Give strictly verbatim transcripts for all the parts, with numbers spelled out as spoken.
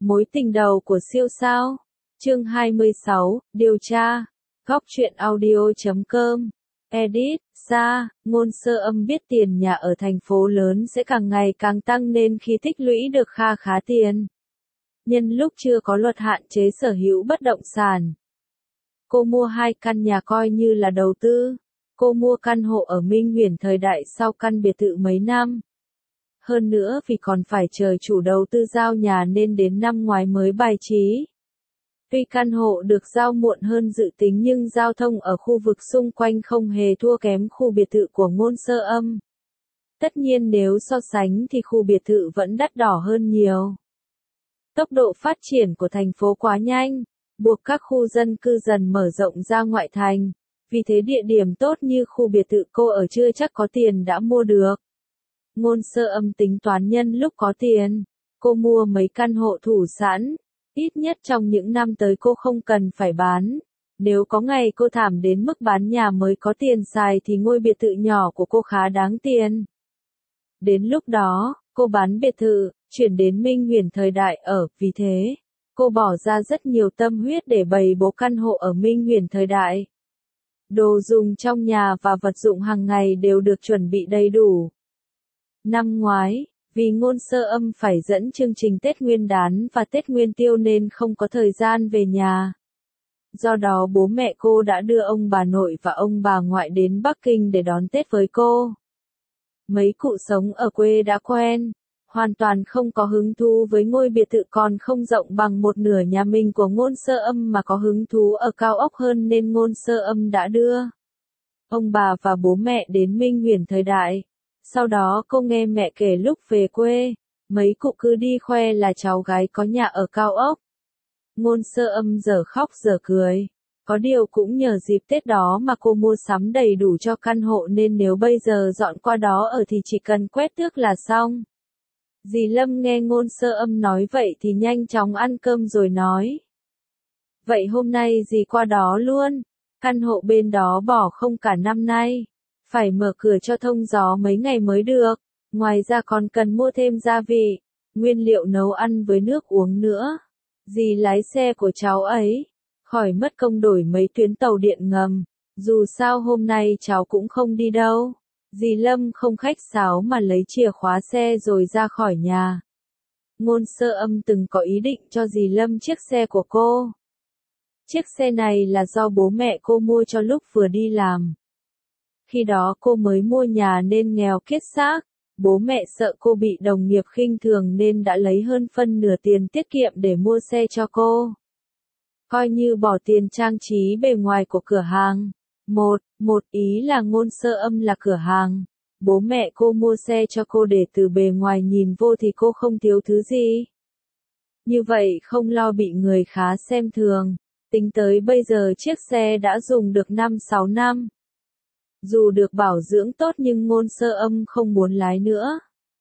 Mối tình đầu của siêu sao. Chương hai mươi sáu, điều tra. Góc truyện audio chấm com. Edit, Sa, Ngôn Sơ Âm biết tiền nhà ở thành phố lớn sẽ càng ngày càng tăng nên khi tích lũy được kha khá tiền. Nhân lúc chưa có luật hạn chế sở hữu bất động sản, cô mua hai căn nhà coi như là đầu tư. Cô mua căn hộ ở Minh Huyền thời đại sau căn biệt thự mấy năm. Hơn nữa vì còn phải chờ chủ đầu tư giao nhà nên đến năm ngoái mới bài trí. Tuy căn hộ được giao muộn hơn dự tính nhưng giao thông ở khu vực xung quanh không hề thua kém khu biệt thự của Ngôn Sơ Âm. Tất nhiên nếu so sánh thì khu biệt thự vẫn đắt đỏ hơn nhiều. Tốc độ phát triển của thành phố quá nhanh, buộc các khu dân cư dần mở rộng ra ngoại thành. Vì thế địa điểm tốt như khu biệt thự cô ở chưa chắc có tiền đã mua được. Ngôn Sơ Âm tính toán nhân lúc có tiền, cô mua mấy căn hộ thủ sẵn. Ít nhất trong những năm tới cô không cần phải bán. Nếu có ngày cô thảm đến mức bán nhà mới có tiền xài thì ngôi biệt thự nhỏ của cô khá đáng tiền. Đến lúc đó, cô bán biệt thự, chuyển đến Minh Huyền thời đại ở, vì thế, cô bỏ ra rất nhiều tâm huyết để bày bố căn hộ ở Minh Huyền thời đại. Đồ dùng trong nhà và vật dụng hàng ngày đều được chuẩn bị đầy đủ. Năm ngoái, vì Ngôn Sơ Âm phải dẫn chương trình Tết Nguyên đán và Tết Nguyên tiêu nên không có thời gian về nhà. Do đó bố mẹ cô đã đưa ông bà nội và ông bà ngoại đến Bắc Kinh để đón Tết với cô. Mấy cụ sống ở quê đã quen, hoàn toàn không có hứng thú với ngôi biệt thự còn không rộng bằng một nửa nhà mình của Ngôn Sơ Âm mà có hứng thú ở cao ốc hơn nên Ngôn Sơ Âm đã đưa ông bà và bố mẹ đến Minh Huyền thời đại. Sau đó cô nghe mẹ kể lúc về quê, mấy cụ cứ đi khoe là cháu gái có nhà ở cao ốc. Ngôn Sơ Âm giờ khóc giờ cười. Có điều cũng nhờ dịp Tết đó mà cô mua sắm đầy đủ cho căn hộ nên nếu bây giờ dọn qua đó ở thì chỉ cần quét tước là xong. Dì Lâm nghe Ngôn Sơ Âm nói vậy thì nhanh chóng ăn cơm rồi nói. Vậy hôm nay dì qua đó luôn, căn hộ bên đó bỏ không cả năm nay. Phải mở cửa cho thông gió mấy ngày mới được, ngoài ra còn cần mua thêm gia vị, nguyên liệu nấu ăn với nước uống nữa. Dì lái xe của cháu ấy, khỏi mất công đổi mấy tuyến tàu điện ngầm, dù sao hôm nay cháu cũng không đi đâu. Dì Lâm không khách sáo mà lấy chìa khóa xe rồi ra khỏi nhà. Ngôn Sơ Âm từng có ý định cho dì Lâm chiếc xe của cô. Chiếc xe này là do bố mẹ cô mua cho lúc vừa đi làm. Khi đó cô mới mua nhà nên nghèo kiết xác, bố mẹ sợ cô bị đồng nghiệp khinh thường nên đã lấy hơn phân nửa tiền tiết kiệm để mua xe cho cô. Coi như bỏ tiền trang trí bề ngoài của cửa hàng. Một, một ý là Ngôn Sơ Âm là cửa hàng. Bố mẹ cô mua xe cho cô để từ bề ngoài nhìn vô thì cô không thiếu thứ gì. Như vậy không lo bị người khá xem thường. Tính tới bây giờ chiếc xe đã dùng được năm sáu năm. Dù được bảo dưỡng tốt nhưng Ngôn Sơ Âm không muốn lái nữa.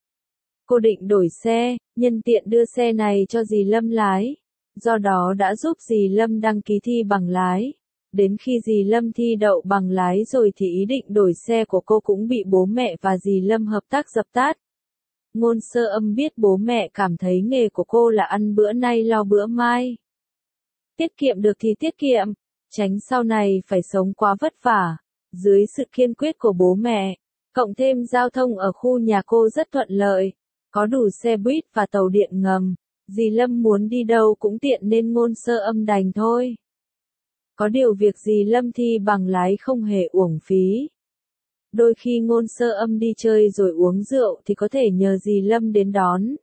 Cô định đổi xe, nhân tiện đưa xe này cho dì Lâm lái. Do đó đã giúp dì Lâm đăng ký thi bằng lái. Đến khi dì Lâm thi đậu bằng lái rồi thì ý định đổi xe của cô cũng bị bố mẹ và dì Lâm hợp tác dập tắt. Ngôn Sơ Âm biết bố mẹ cảm thấy nghề của cô là ăn bữa nay lo bữa mai. Tiết kiệm được thì tiết kiệm, tránh sau này phải sống quá vất vả. Dưới sự kiên quyết của bố mẹ, cộng thêm giao thông ở khu nhà cô rất thuận lợi, có đủ xe buýt và tàu điện ngầm, dì Lâm muốn đi đâu cũng tiện nên Ngôn Sơ Âm đành thôi. Có điều việc dì Lâm thi bằng lái không hề uổng phí. Đôi khi Ngôn Sơ Âm đi chơi rồi uống rượu thì có thể nhờ dì Lâm đến đón.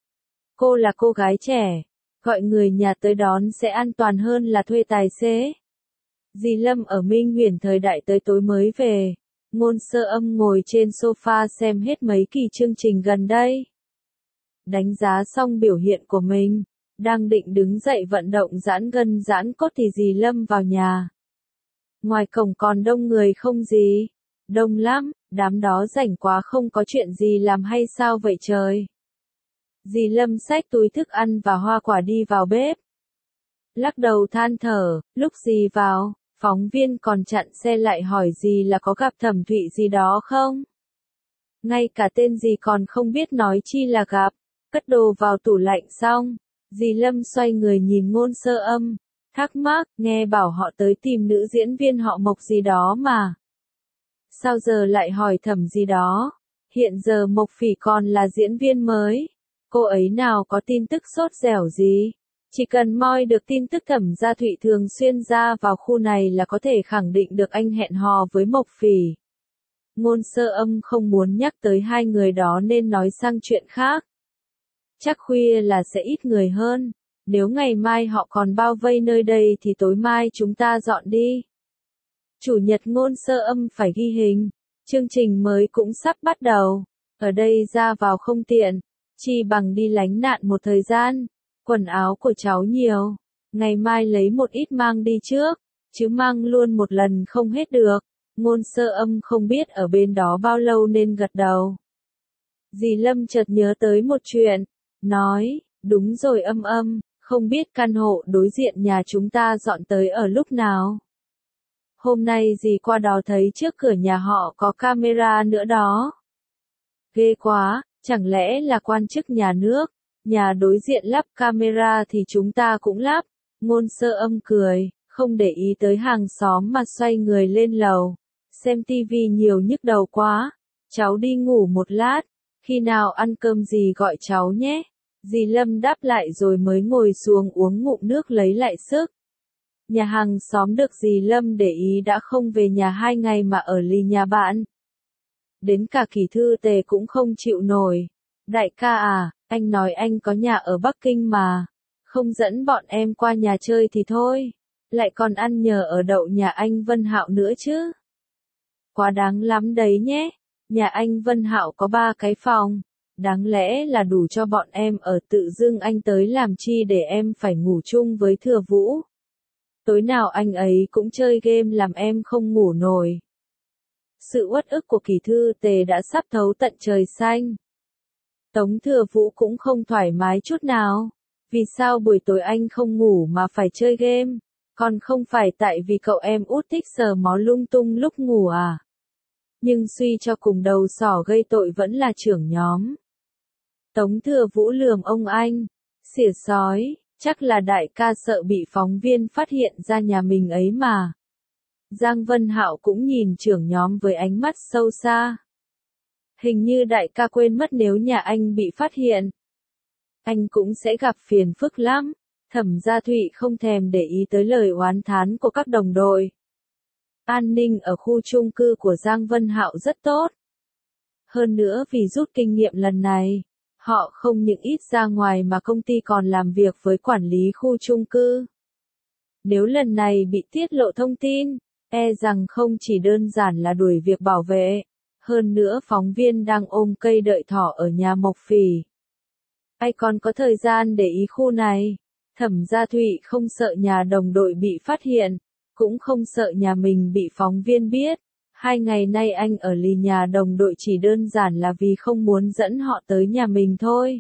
Cô là cô gái trẻ, gọi người nhà tới đón sẽ an toàn hơn là thuê tài xế. Dì Lâm ở Minh Huyền thời đại tới tối mới về. Ngôn Sơ Âm ngồi trên sofa xem hết mấy kỳ chương trình gần đây. Đánh giá xong biểu hiện của mình, đang định đứng dậy vận động giãn gân giãn cốt thì dì Lâm vào nhà. Ngoài cổng còn đông người không dì? Đông lắm, đám đó rảnh quá không có chuyện gì làm hay sao vậy trời? Dì Lâm xách túi thức ăn và hoa quả đi vào bếp. Lắc đầu than thở, lúc dì vào, phóng viên còn chặn xe lại hỏi dì là có gặp Thẩm Thụy gì đó không? Ngay cả tên dì còn không biết nói chi là gặp, cất đồ vào tủ lạnh xong, Dì Lâm xoay người nhìn Ngôn Sơ Âm, thắc mắc, nghe bảo họ tới tìm nữ diễn viên họ Mộc gì đó mà. Sao giờ lại hỏi Thẩm gì đó? Hiện giờ Mộc Phỉ còn là diễn viên mới. Cô ấy nào có tin tức sốt dẻo gì? Chỉ cần moi được tin tức Thẩm Gia Thụy thường xuyên ra vào khu này là có thể khẳng định được anh hẹn hò với Mộc Phỉ. Ngôn Sơ Âm không muốn nhắc tới hai người đó nên nói sang chuyện khác. Chắc khuya là sẽ ít người hơn. Nếu ngày mai họ còn bao vây nơi đây thì tối mai chúng ta dọn đi. Chủ nhật Ngôn Sơ Âm phải ghi hình. Chương trình mới cũng sắp bắt đầu. Ở đây ra vào không tiện. Chi bằng đi lánh nạn một thời gian. Quần áo của cháu nhiều. Ngày mai lấy một ít mang đi trước. Chứ mang luôn một lần không hết được. Ngôn Sơ Âm không biết ở bên đó bao lâu nên gật đầu. Dì Lâm chợt nhớ tới một chuyện. Nói, đúng rồi Âm Âm, không biết căn hộ đối diện nhà chúng ta dọn tới ở lúc nào. Hôm nay dì qua đó thấy trước cửa nhà họ có camera nữa đó. Ghê quá, chẳng lẽ là quan chức nhà nước, nhà đối diện lắp camera thì chúng ta cũng lắp. Ngôn Sơ Âm cười, không để ý tới hàng xóm mà xoay người lên lầu. Xem tivi nhiều nhức đầu quá, cháu đi ngủ một lát, khi nào ăn cơm dì gọi cháu nhé. Dì Lâm đáp lại rồi mới ngồi xuống uống ngụm nước lấy lại sức. Nhà hàng xóm được dì Lâm để ý đã không về nhà hai ngày mà ở lì nhà bạn. Đến cả Kỳ Thư Tề cũng không chịu nổi. Đại ca à, anh nói anh có nhà ở Bắc Kinh mà. Không dẫn bọn em qua nhà chơi thì thôi. Lại còn ăn nhờ ở đậu nhà anh Vân Hạo nữa chứ. Quá đáng lắm đấy nhé. Nhà anh Vân Hạo có ba cái phòng. Đáng lẽ là đủ cho bọn em ở, tự dưng anh tới làm chi để em phải ngủ chung với Thừa Vũ. Tối nào anh ấy cũng chơi game làm em không ngủ nổi. Sự uất ức của Kỳ Thư Tề đã sắp thấu tận trời xanh. Tống Thừa Vũ cũng không thoải mái chút nào. Vì sao buổi tối anh không ngủ mà phải chơi game? Còn không phải tại vì cậu em út thích sờ mó lung tung lúc ngủ à? Nhưng suy cho cùng đầu sỏ gây tội vẫn là trưởng nhóm. Tống Thừa Vũ lườm ông anh, xỉa sói, chắc là đại ca sợ bị phóng viên phát hiện ra nhà mình ấy mà. Giang Vân Hạo cũng nhìn trưởng nhóm với ánh mắt sâu xa. Hình như đại ca quên mất nếu nhà anh bị phát hiện, anh cũng sẽ gặp phiền phức lắm. Thẩm Gia Thụy không thèm để ý tới lời oán thán của các đồng đội. An ninh ở khu chung cư của Giang Vân Hạo rất tốt. Hơn nữa vì rút kinh nghiệm lần này, họ không những ít ra ngoài mà công ty còn làm việc với quản lý khu chung cư. Nếu lần này bị tiết lộ thông tin, e rằng không chỉ đơn giản là đuổi việc bảo vệ, hơn nữa phóng viên đang ôm cây đợi thỏ ở nhà Mộc Phỉ. Ai còn có thời gian để ý khu này? Thẩm Gia Thụy không sợ nhà đồng đội bị phát hiện, cũng không sợ nhà mình bị phóng viên biết. Hai ngày nay anh ở lì nhà đồng đội chỉ đơn giản là vì không muốn dẫn họ tới nhà mình thôi.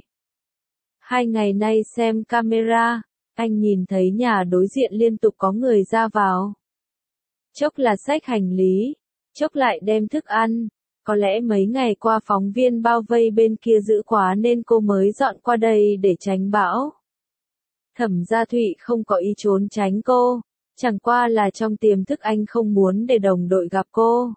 Hai ngày nay xem camera, anh nhìn thấy nhà đối diện liên tục có người ra vào. Chốc là xách hành lý, chốc lại đem thức ăn. Có lẽ mấy ngày qua phóng viên bao vây bên kia dữ quá nên cô mới dọn qua đây để tránh bão. Thẩm Gia Thụy không có ý trốn tránh cô, chẳng qua là trong tiềm thức anh không muốn để đồng đội gặp cô.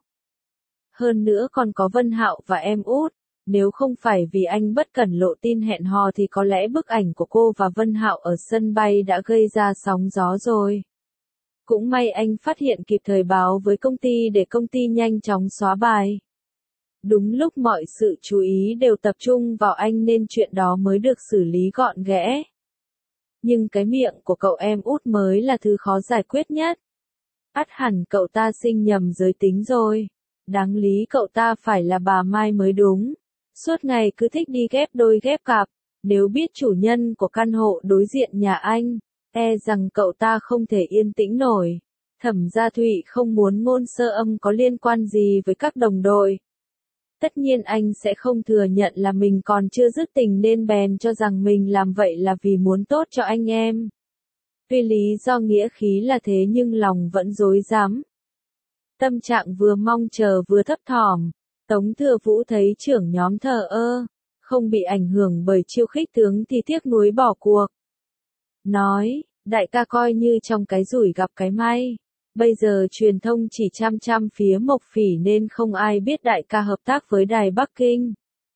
Hơn nữa còn có Vân Hạo và em út, nếu không phải vì anh bất cẩn lộ tin hẹn hò thì có lẽ bức ảnh của cô và Vân Hạo ở sân bay đã gây ra sóng gió rồi. Cũng may anh phát hiện kịp thời báo với công ty để công ty nhanh chóng xóa bài. Đúng lúc mọi sự chú ý đều tập trung vào anh nên chuyện đó mới được xử lý gọn ghẽ. Nhưng cái miệng của cậu em út mới là thứ khó giải quyết nhất. Ắt hẳn cậu ta sinh nhầm giới tính rồi. Đáng lý cậu ta phải là bà Mai mới đúng. Suốt ngày cứ thích đi ghép đôi ghép cặp. Nếu biết chủ nhân của căn hộ đối diện nhà anh, e rằng cậu ta không thể yên tĩnh nổi. Thẩm Gia Thụy không muốn Ngôn Sơ Âm có liên quan gì với các đồng đội. Tất nhiên anh sẽ không thừa nhận là mình còn chưa dứt tình nên bèn cho rằng mình làm vậy là vì muốn tốt cho anh em. Tuy lý do nghĩa khí là thế nhưng lòng vẫn rối rắm. Tâm trạng vừa mong chờ vừa thấp thỏm. Tống Thừa Vũ thấy trưởng nhóm thờ ơ, không bị ảnh hưởng bởi chiêu khích tướng thì tiếc nuối bỏ cuộc. nói, đại ca coi như trong cái rủi gặp cái may. Bây giờ truyền thông chỉ chăm chăm phía Mộc Phỉ nên không ai biết đại ca hợp tác với Đài Bắc Kinh.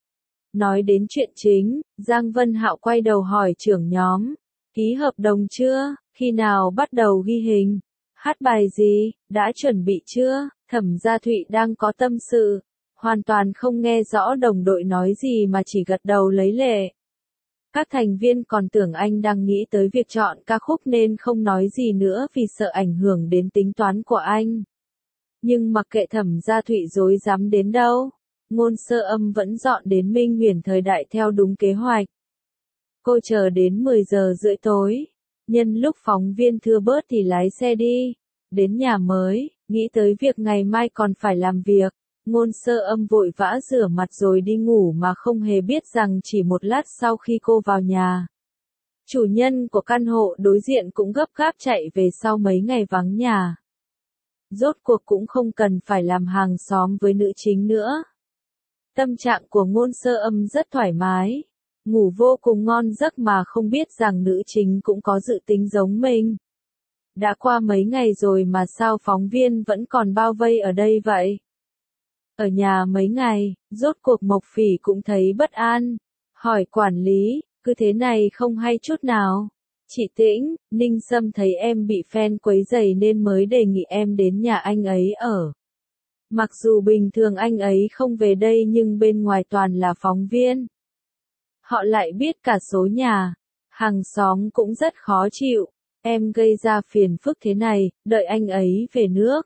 Nói đến chuyện chính, Giang Vân Hạo quay đầu hỏi trưởng nhóm, ký hợp đồng chưa, khi nào bắt đầu ghi hình, hát bài gì, đã chuẩn bị chưa, Thẩm Gia Thụy đang có tâm sự, hoàn toàn không nghe rõ đồng đội nói gì mà chỉ gật đầu lấy lệ. Các thành viên còn tưởng anh đang nghĩ tới việc chọn ca khúc nên không nói gì nữa vì sợ ảnh hưởng đến tính toán của anh. Nhưng mặc kệ Thẩm Gia Thụy dối dám đến đâu, Ngôn Sơ Âm vẫn dọn đến Minh Huyền thời đại theo đúng kế hoạch. Cô chờ đến mười giờ rưỡi tối, nhân lúc phóng viên thưa bớt thì lái xe đi, đến nhà mới, nghĩ tới việc ngày mai còn phải làm việc. Ngôn Sơ Âm vội vã rửa mặt rồi đi ngủ mà không hề biết rằng chỉ một lát sau khi cô vào nhà, chủ nhân của căn hộ đối diện cũng gấp gáp chạy về sau mấy ngày vắng nhà. Rốt cuộc cũng không cần phải làm hàng xóm với nữ chính nữa. Tâm trạng của Ngôn Sơ Âm rất thoải mái, ngủ vô cùng ngon giấc mà không biết rằng nữ chính cũng có dự tính giống mình. Đã qua mấy ngày rồi mà sao phóng viên vẫn còn bao vây ở đây vậy? Ở nhà mấy ngày, rốt cuộc Mộc Phỉ cũng thấy bất an, hỏi quản lý, cứ thế này không hay chút nào. Chị Tĩnh, Ninh Sâm thấy em bị fan quấy rầy nên mới đề nghị em đến nhà anh ấy ở. Mặc dù bình thường anh ấy không về đây nhưng bên ngoài toàn là phóng viên. Họ lại biết cả số nhà, hàng xóm cũng rất khó chịu. Em gây ra phiền phức thế này, đợi anh ấy về nước.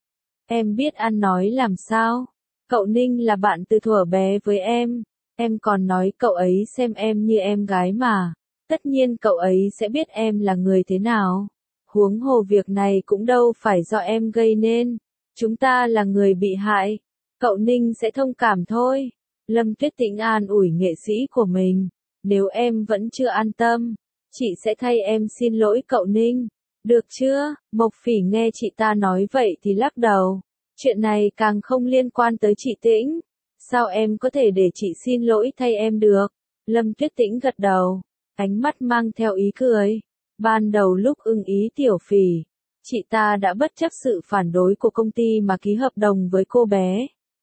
Em biết ăn nói làm sao? Cậu Ninh là bạn từ thuở bé với em, em còn nói cậu ấy xem em như em gái mà, tất nhiên cậu ấy sẽ biết em là người thế nào. Huống hồ việc này cũng đâu phải do em gây nên, chúng ta là người bị hại, cậu Ninh sẽ thông cảm thôi. Lâm Tuyết Tĩnh an ủi nghệ sĩ của mình, nếu em vẫn chưa an tâm, chị sẽ thay em xin lỗi cậu Ninh, được chưa? Mộc Phỉ nghe chị ta nói vậy thì lắc đầu. Chuyện này càng không liên quan tới chị Tĩnh. Sao em có thể để chị xin lỗi thay em được? Lâm Tuyết Tĩnh gật đầu, ánh mắt mang theo ý cười. Ban đầu lúc ưng ý Tiểu Phỉ, chị ta đã bất chấp sự phản đối của công ty mà ký hợp đồng với cô bé.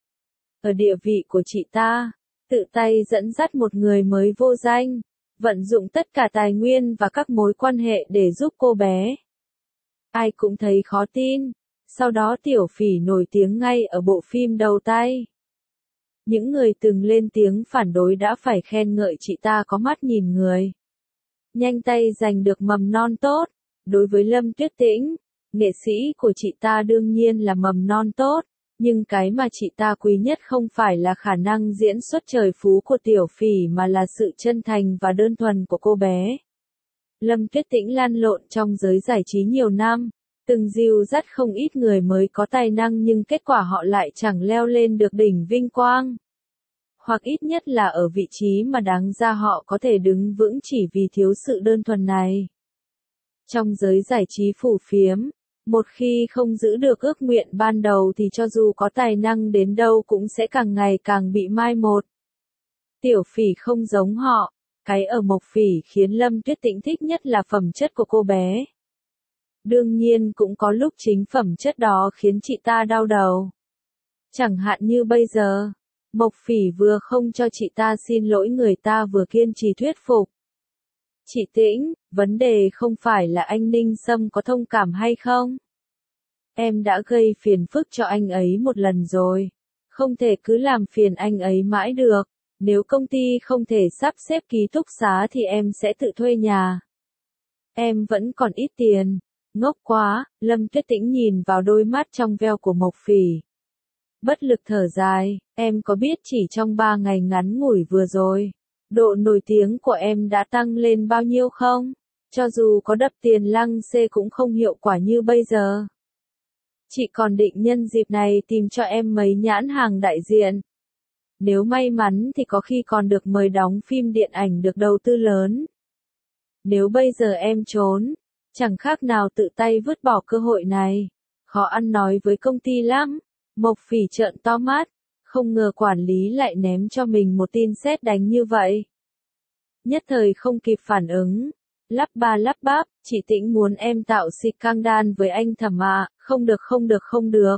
Ở địa vị của chị ta, tự tay dẫn dắt một người mới vô danh, vận dụng tất cả tài nguyên và các mối quan hệ để giúp cô bé. Ai cũng thấy khó tin. Sau đó Tiểu Phỉ nổi tiếng ngay ở bộ phim đầu tay. Những người từng lên tiếng phản đối đã phải khen ngợi chị ta có mắt nhìn người. Nhanh tay giành được mầm non tốt. Đối với Lâm Tuyết Tĩnh, nghệ sĩ của chị ta đương nhiên là mầm non tốt, nhưng cái mà chị ta quý nhất không phải là khả năng diễn xuất trời phú của Tiểu Phỉ mà là sự chân thành và đơn thuần của cô bé. Lâm Tuyết Tĩnh lăn lộn trong giới giải trí nhiều năm. Từng dìu dắt không ít người mới có tài năng nhưng kết quả họ lại chẳng leo lên được đỉnh vinh quang. Hoặc ít nhất là ở vị trí mà đáng ra họ có thể đứng vững chỉ vì thiếu sự đơn thuần này. Trong giới giải trí phù phiếm, một khi không giữ được ước nguyện ban đầu thì cho dù có tài năng đến đâu cũng sẽ càng ngày càng bị mai một. Tiểu Phỉ không giống họ, cái ở Mộc Phỉ khiến Lâm Tuyết Tĩnh thích nhất là phẩm chất của cô bé. Đương nhiên cũng có lúc chính phẩm chất đó khiến chị ta đau đầu. Chẳng hạn như bây giờ, Mộc Phỉ vừa không cho chị ta xin lỗi người ta vừa kiên trì thuyết phục. Chị Tĩnh, vấn đề không phải là anh Ninh Sâm có thông cảm hay không. Em đã gây phiền phức cho anh ấy một lần rồi. Không thể cứ làm phiền anh ấy mãi được. Nếu công ty không thể sắp xếp ký túc xá thì em sẽ tự thuê nhà. Em vẫn còn ít tiền. Ngốc quá, Lâm Tuyết Tĩnh nhìn vào đôi mắt trong veo của Mộc Phỉ. Bất lực thở dài, em có biết chỉ trong ba ngày ngắn ngủi vừa rồi, độ nổi tiếng của em đã tăng lên bao nhiêu không? Cho dù có đập tiền lăng xê cũng không hiệu quả như bây giờ. Chị còn định nhân dịp này tìm cho em mấy nhãn hàng đại diện. Nếu may mắn thì có khi còn được mời đóng phim điện ảnh được đầu tư lớn. Nếu bây giờ em trốn, chẳng khác nào tự tay vứt bỏ cơ hội này. Khó ăn nói với công ty lắm. Mộc Phỉ trợn to mắt, không ngờ quản lý lại ném cho mình một tin sét đánh như vậy. Nhất thời không kịp phản ứng, Lắp ba lắp bắp, chị Tĩnh muốn em tạo scandal với anh Thẩm ạ, không được không được không được.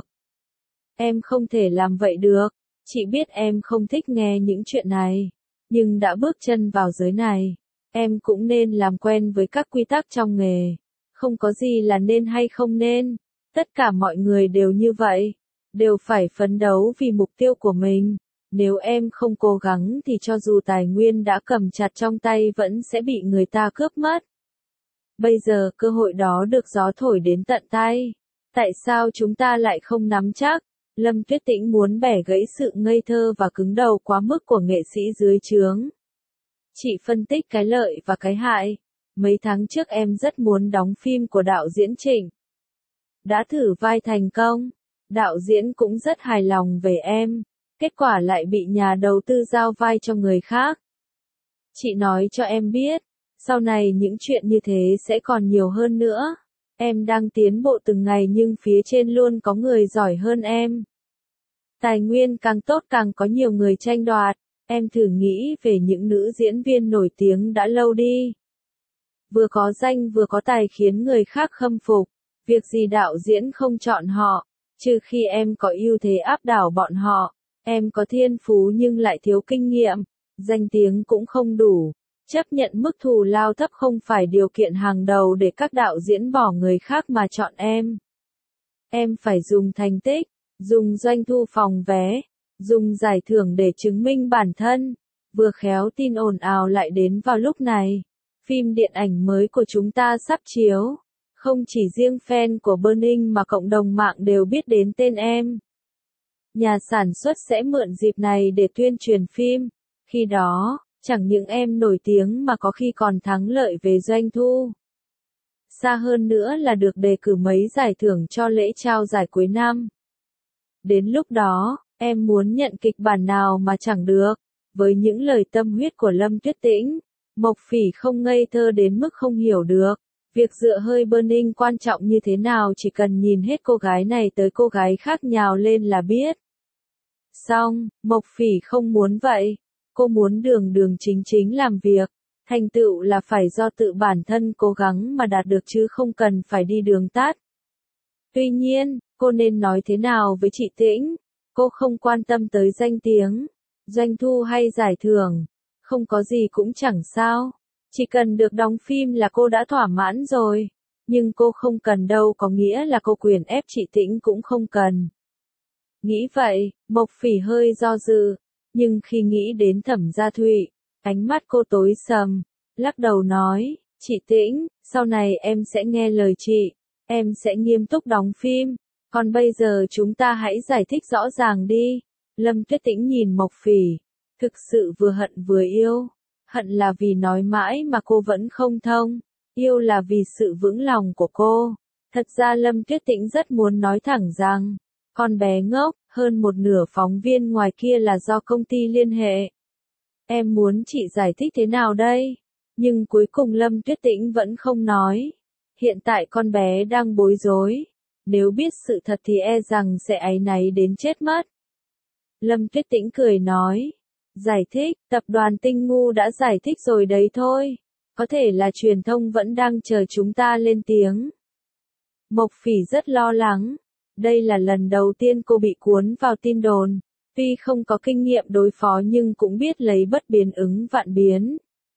Em không thể làm vậy được, chị biết em không thích nghe những chuyện này, nhưng đã bước chân vào giới này, em cũng nên làm quen với các quy tắc trong nghề. Không có gì là nên hay không nên, tất cả mọi người đều như vậy, đều phải phấn đấu vì mục tiêu của mình. Nếu em không cố gắng thì cho dù tài nguyên đã cầm chặt trong tay vẫn sẽ bị người ta cướp mất. Bây giờ cơ hội đó được gió thổi đến tận tay. Tại sao chúng ta lại không nắm chắc? Lâm Tuyết Tĩnh muốn bẻ gãy sự ngây thơ và cứng đầu quá mức của nghệ sĩ dưới trướng. Chị phân tích cái lợi và cái hại. Mấy tháng trước em rất muốn đóng phim của đạo diễn Trịnh. Đã thử vai thành công. Đạo diễn cũng rất hài lòng về em. Kết quả lại bị nhà đầu tư giao vai cho người khác. Chị nói cho em biết, sau này những chuyện như thế sẽ còn nhiều hơn nữa. Em đang tiến bộ từng ngày nhưng phía trên luôn có người giỏi hơn em. Tài nguyên càng tốt càng có nhiều người tranh đoạt. Em thử nghĩ về những nữ diễn viên nổi tiếng đã lâu đi. Vừa có danh vừa có tài khiến người khác khâm phục. Việc gì đạo diễn không chọn họ, trừ khi em có ưu thế áp đảo bọn họ. Em có thiên phú nhưng lại thiếu kinh nghiệm, danh tiếng cũng không đủ. Chấp nhận mức thù lao thấp không phải điều kiện hàng đầu để các đạo diễn bỏ người khác mà chọn em. Em phải dùng thành tích, dùng doanh thu phòng vé, dùng giải thưởng để chứng minh bản thân. Vừa khéo tin ồn ào lại đến vào lúc này. Phim điện ảnh mới của chúng ta sắp chiếu. Không chỉ riêng fan của Burning mà cộng đồng mạng đều biết đến tên em. Nhà sản xuất sẽ mượn dịp này để tuyên truyền phim. Khi đó, chẳng những em nổi tiếng mà có khi còn thắng lợi về doanh thu. Xa hơn nữa là được đề cử mấy giải thưởng cho lễ trao giải cuối năm. Đến lúc đó, em muốn nhận kịch bản nào mà chẳng được. Với những lời tâm huyết của Lâm Tuyết Tĩnh, Mộc Phỉ không ngây thơ đến mức không hiểu được. Việc dựa hơi Burning quan trọng như thế nào chỉ cần nhìn hết cô gái này tới cô gái khác nhào lên là biết. Xong, Mộc Phỉ không muốn vậy. Cô muốn đường đường chính chính làm việc. Thành tựu là phải do tự bản thân cố gắng mà đạt được chứ không cần phải đi đường tắt. Tuy nhiên, cô nên nói thế nào với chị Tĩnh? Cô không quan tâm tới danh tiếng, doanh thu hay giải thưởng. Không có gì cũng chẳng sao. Chỉ cần được đóng phim là cô đã thỏa mãn rồi. Nhưng cô không cần đâu có nghĩa là cô quyền ép chị Tĩnh cũng không cần. Nghĩ vậy, Mộc Phỉ hơi do dự. Nhưng khi nghĩ đến Thẩm Gia Thụy, ánh mắt cô tối sầm. Lắc đầu nói, chị Tĩnh, sau này em sẽ nghe lời chị. Em sẽ nghiêm túc đóng phim. Còn bây giờ chúng ta hãy giải thích rõ ràng đi. Lâm Tuyết Tĩnh nhìn Mộc Phỉ. Thực sự vừa hận vừa yêu. Hận là vì nói mãi mà cô vẫn không thông. Yêu là vì sự vững lòng của cô. Thật ra Lâm Tuyết Tĩnh rất muốn nói thẳng rằng, con bé ngốc, hơn một nửa phóng viên ngoài kia là do công ty liên hệ. Em muốn chị giải thích thế nào đây? Nhưng cuối cùng Lâm Tuyết Tĩnh vẫn không nói. Hiện tại con bé đang bối rối. Nếu biết sự thật thì e rằng sẽ áy náy đến chết mất. Lâm Tuyết Tĩnh cười nói. Giải thích, tập đoàn Tinh Ngu đã giải thích rồi đấy thôi. Có thể là truyền thông vẫn đang chờ chúng ta lên tiếng. Mộc Phỉ rất lo lắng. Đây là lần đầu tiên cô bị cuốn vào tin đồn. Tuy không có kinh nghiệm đối phó nhưng cũng biết lấy bất biến ứng vạn biến.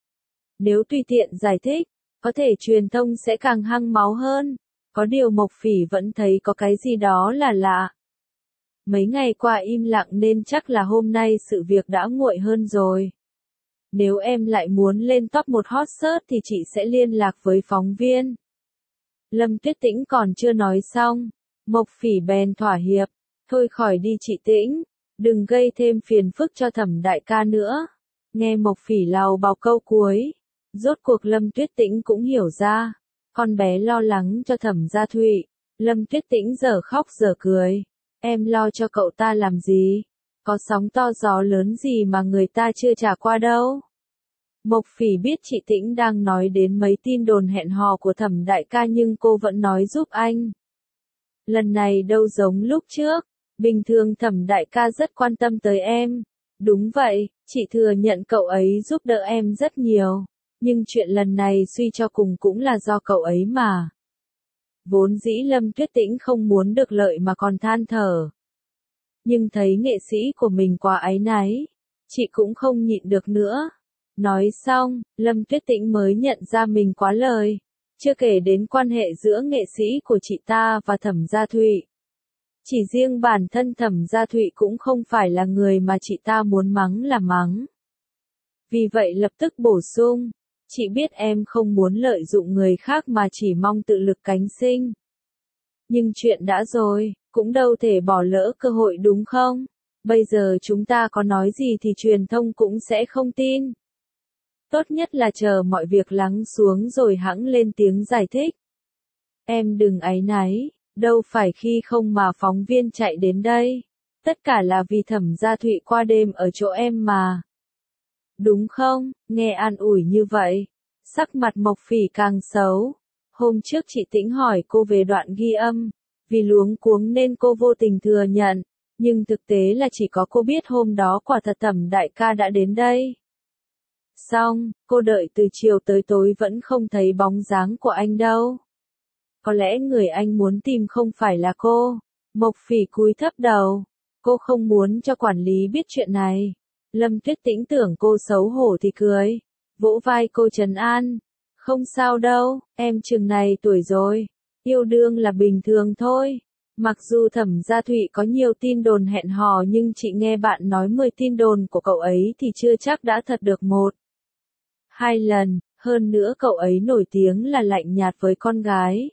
Nếu tùy tiện giải thích, có thể truyền thông sẽ càng hăng máu hơn. Có điều Mộc Phỉ vẫn thấy có cái gì đó là lạ. Mấy ngày qua im lặng nên chắc là hôm nay sự việc đã nguội hơn rồi. Nếu em lại muốn lên top một hot search thì chị sẽ liên lạc với phóng viên. Lâm Tuyết Tĩnh còn chưa nói xong. Mộc Phỉ bèn thỏa hiệp. Thôi khỏi đi chị Tĩnh. Đừng gây thêm phiền phức cho Thẩm đại ca nữa. Nghe Mộc Phỉ lào bào câu cuối. Rốt cuộc Lâm Tuyết Tĩnh cũng hiểu ra. Con bé lo lắng cho Thẩm Gia Thụy. Lâm Tuyết Tĩnh giờ khóc giờ cười. Em lo cho cậu ta làm gì? Có sóng to gió lớn gì mà người ta chưa trả qua đâu. Mộc Phỉ biết chị Tĩnh đang nói đến mấy tin đồn hẹn hò của Thẩm đại ca nhưng cô vẫn nói giúp anh. Lần này đâu giống lúc trước. Bình thường Thẩm đại ca rất quan tâm tới em. Đúng vậy, chị thừa nhận cậu ấy giúp đỡ em rất nhiều. Nhưng chuyện lần này suy cho cùng cũng là do cậu ấy mà. Vốn dĩ Lâm Tuyết Tĩnh không muốn được lợi mà còn than thở. Nhưng thấy nghệ sĩ của mình quá áy náy, chị cũng không nhịn được nữa. Nói xong, Lâm Tuyết Tĩnh mới nhận ra mình quá lời. Chưa kể đến quan hệ giữa nghệ sĩ của chị ta và Thẩm Gia Thụy. Chỉ riêng bản thân Thẩm Gia Thụy cũng không phải là người mà chị ta muốn mắng là mắng. Vì vậy lập tức bổ sung, chị biết em không muốn lợi dụng người khác mà chỉ mong tự lực cánh sinh. Nhưng chuyện đã rồi, cũng đâu thể bỏ lỡ cơ hội đúng không? Bây giờ chúng ta có nói gì thì truyền thông cũng sẽ không tin. Tốt nhất là chờ mọi việc lắng xuống rồi hẵng lên tiếng giải thích. Em đừng áy náy, đâu phải khi không mà phóng viên chạy đến đây. Tất cả là vì Thẩm Gia Thụy qua đêm ở chỗ em mà. Đúng không? Nghe an ủi như vậy, sắc mặt Mộc Phỉ càng xấu. Hôm trước chị Tĩnh hỏi cô về đoạn ghi âm, vì luống cuống nên cô vô tình thừa nhận, nhưng thực tế là chỉ có cô biết hôm đó quả thật Thẩm đại ca đã đến đây. Xong, cô đợi từ chiều tới tối vẫn không thấy bóng dáng của anh đâu. Có lẽ người anh muốn tìm không phải là cô. Mộc Phỉ cúi thấp đầu. Cô không muốn cho quản lý biết chuyện này. Lâm Tuyết Tĩnh tưởng cô xấu hổ thì cười. Vỗ vai cô trấn an. Không sao đâu, em chừng này tuổi rồi. Yêu đương là bình thường thôi. Mặc dù Thẩm Gia Thụy có nhiều tin đồn hẹn hò nhưng chị nghe bạn nói mười tin đồn của cậu ấy thì chưa chắc đã thật được một. Hai lần, hơn nữa cậu ấy nổi tiếng là lạnh nhạt với con gái.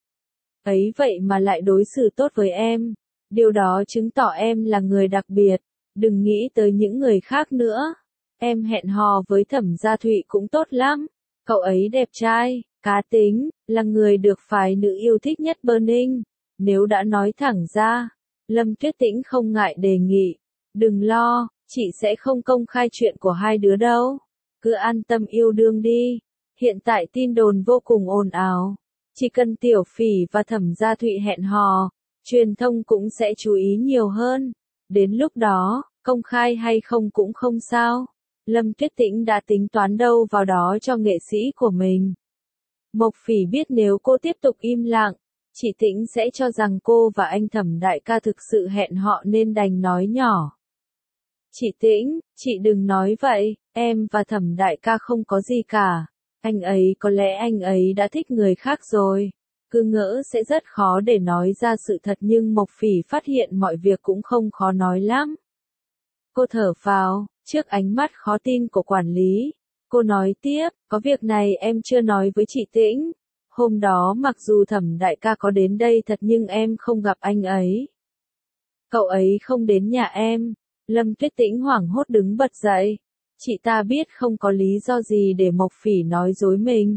Ấy vậy mà lại đối xử tốt với em. Điều đó chứng tỏ em là người đặc biệt. Đừng nghĩ tới những người khác nữa. Em hẹn hò với Thẩm Gia Thụy cũng tốt lắm. Cậu ấy đẹp trai, cá tính, là người được phái nữ yêu thích nhất Burning. Nếu đã nói thẳng ra, Lâm Tuyết Tĩnh không ngại đề nghị. Đừng lo, chị sẽ không công khai chuyện của hai đứa đâu. Cứ an tâm yêu đương đi. Hiện tại tin đồn vô cùng ồn ào. Chỉ cần Tiểu Phỉ và Thẩm Gia Thụy hẹn hò, truyền thông cũng sẽ chú ý nhiều hơn. Đến lúc đó, công khai hay không cũng không sao. Lâm Tuyết Tĩnh đã tính toán đâu vào đó cho nghệ sĩ của mình. Mộc Phỉ biết nếu cô tiếp tục im lặng, chị Tĩnh sẽ cho rằng cô và anh Thẩm đại ca thực sự hẹn họ nên đành nói nhỏ. Chị Tĩnh, chị đừng nói vậy, em và Thẩm đại ca không có gì cả. Anh ấy có lẽ anh ấy đã thích người khác rồi. Cứ ngỡ sẽ rất khó để nói ra sự thật nhưng Mộc Phỉ phát hiện mọi việc cũng không khó nói lắm. Cô thở phào, trước ánh mắt khó tin của quản lý. Cô nói tiếp, có việc này em chưa nói với chị Tĩnh. Hôm đó mặc dù Thẩm đại ca có đến đây thật nhưng em không gặp anh ấy. Cậu ấy không đến nhà em. Lâm Tuyết Tĩnh hoảng hốt đứng bật dậy. Chị ta biết không có lý do gì để Mộc Phỉ nói dối mình.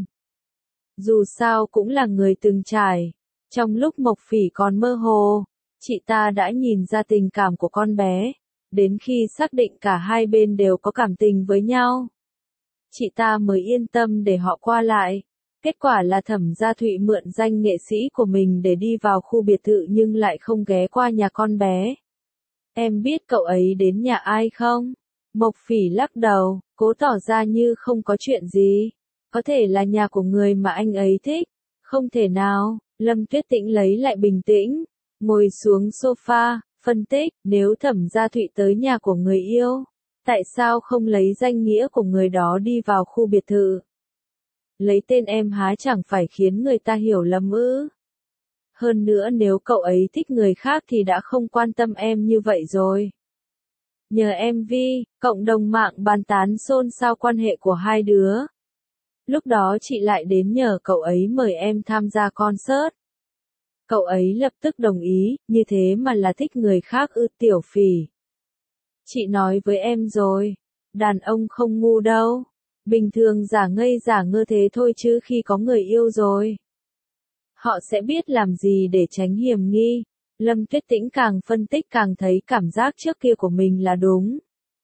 Dù sao cũng là người từng trải. Trong lúc Mộc Phỉ còn mơ hồ, chị ta đã nhìn ra tình cảm của con bé. Đến khi xác định cả hai bên đều có cảm tình với nhau, chị ta mới yên tâm để họ qua lại. Kết quả là Thẩm Gia Thụy mượn danh nghệ sĩ của mình để đi vào khu biệt thự nhưng lại không ghé qua nhà con bé. Em biết cậu ấy đến nhà ai không? Mộc Phỉ lắc đầu, cố tỏ ra như không có chuyện gì. Có thể là nhà của người mà anh ấy thích. Không thể nào. Lâm Tuyết Tĩnh lấy lại bình tĩnh, ngồi xuống sofa, phân tích, nếu Thẩm Gia Thụy tới nhà của người yêu, tại sao không lấy danh nghĩa của người đó đi vào khu biệt thự? Lấy tên em há chẳng phải khiến người ta hiểu lầm ư? Hơn nữa nếu cậu ấy thích người khác thì đã không quan tâm em như vậy rồi. Nhờ em vê, cộng đồng mạng bàn tán xôn xao quan hệ của hai đứa. Lúc đó chị lại đến nhờ cậu ấy mời em tham gia concert. Cậu ấy lập tức đồng ý, như thế mà là thích người khác ư? Tiểu Phỉ. Chị nói với em rồi, đàn ông không ngu đâu. Bình thường giả ngây giả ngơ thế thôi chứ khi có người yêu rồi, họ sẽ biết làm gì để tránh hiểm nghi. Lâm Tuyết Tĩnh càng phân tích càng thấy cảm giác trước kia của mình là đúng.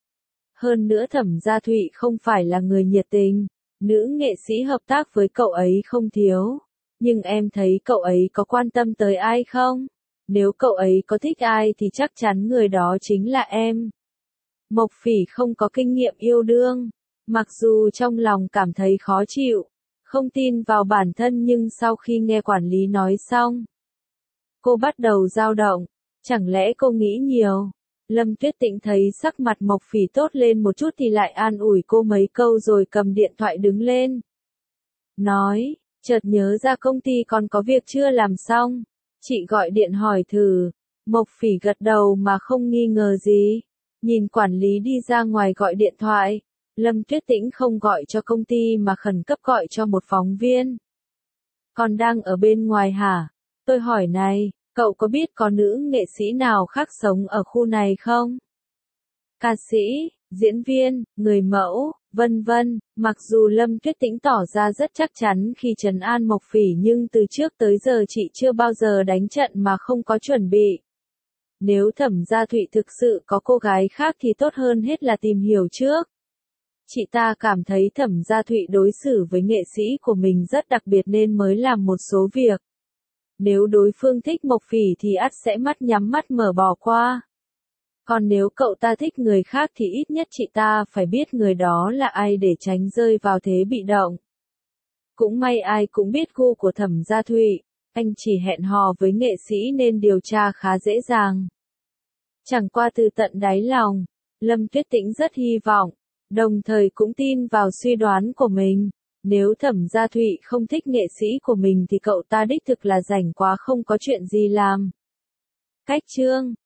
Hơn nữa Thẩm Gia Thụy không phải là người nhiệt tình. Nữ nghệ sĩ hợp tác với cậu ấy không thiếu. Nhưng em thấy cậu ấy có quan tâm tới ai không? Nếu cậu ấy có thích ai thì chắc chắn người đó chính là em. Mộc Phỉ không có kinh nghiệm yêu đương. Mặc dù trong lòng cảm thấy khó chịu, không tin vào bản thân nhưng sau khi nghe quản lý nói xong, cô bắt đầu dao động. Chẳng lẽ cô nghĩ nhiều? Lâm Tuyết Tĩnh thấy sắc mặt Mộc Phỉ tốt lên một chút thì lại an ủi cô mấy câu rồi cầm điện thoại đứng lên. Nói, chợt nhớ ra công ty còn có việc chưa làm xong. Chị gọi điện hỏi thử. Mộc Phỉ gật đầu mà không nghi ngờ gì. Nhìn quản lý đi ra ngoài gọi điện thoại. Lâm Tuyết Tĩnh không gọi cho công ty mà khẩn cấp gọi cho một phóng viên. Còn đang ở bên ngoài hả? Tôi hỏi này, cậu có biết có nữ nghệ sĩ nào khác sống ở khu này không? Ca sĩ, diễn viên, người mẫu, vân vân. Mặc dù Lâm Tuyết Tĩnh tỏ ra rất chắc chắn khi trấn an Mộc Phỉ nhưng từ trước tới giờ chị chưa bao giờ đánh trận mà không có chuẩn bị. Nếu Thẩm Gia Thụy thực sự có cô gái khác thì tốt hơn hết là tìm hiểu trước. Chị ta cảm thấy Thẩm Gia Thụy đối xử với nghệ sĩ của mình rất đặc biệt nên mới làm một số việc. Nếu đối phương thích Mộc Phỉ thì ắt sẽ mắt nhắm mắt mở bỏ qua. Còn nếu cậu ta thích người khác thì ít nhất chị ta phải biết người đó là ai để tránh rơi vào thế bị động. Cũng may ai cũng biết gu của Thẩm Gia Thụy, anh chỉ hẹn hò với nghệ sĩ nên điều tra khá dễ dàng. Chẳng qua từ tận đáy lòng, Lâm Tuyết Tĩnh rất hy vọng, đồng thời cũng tin vào suy đoán của mình. Nếu Thẩm Gia Thụy không thích nghệ sĩ của mình thì cậu ta đích thực là rảnh quá không có chuyện gì làm. Cách chương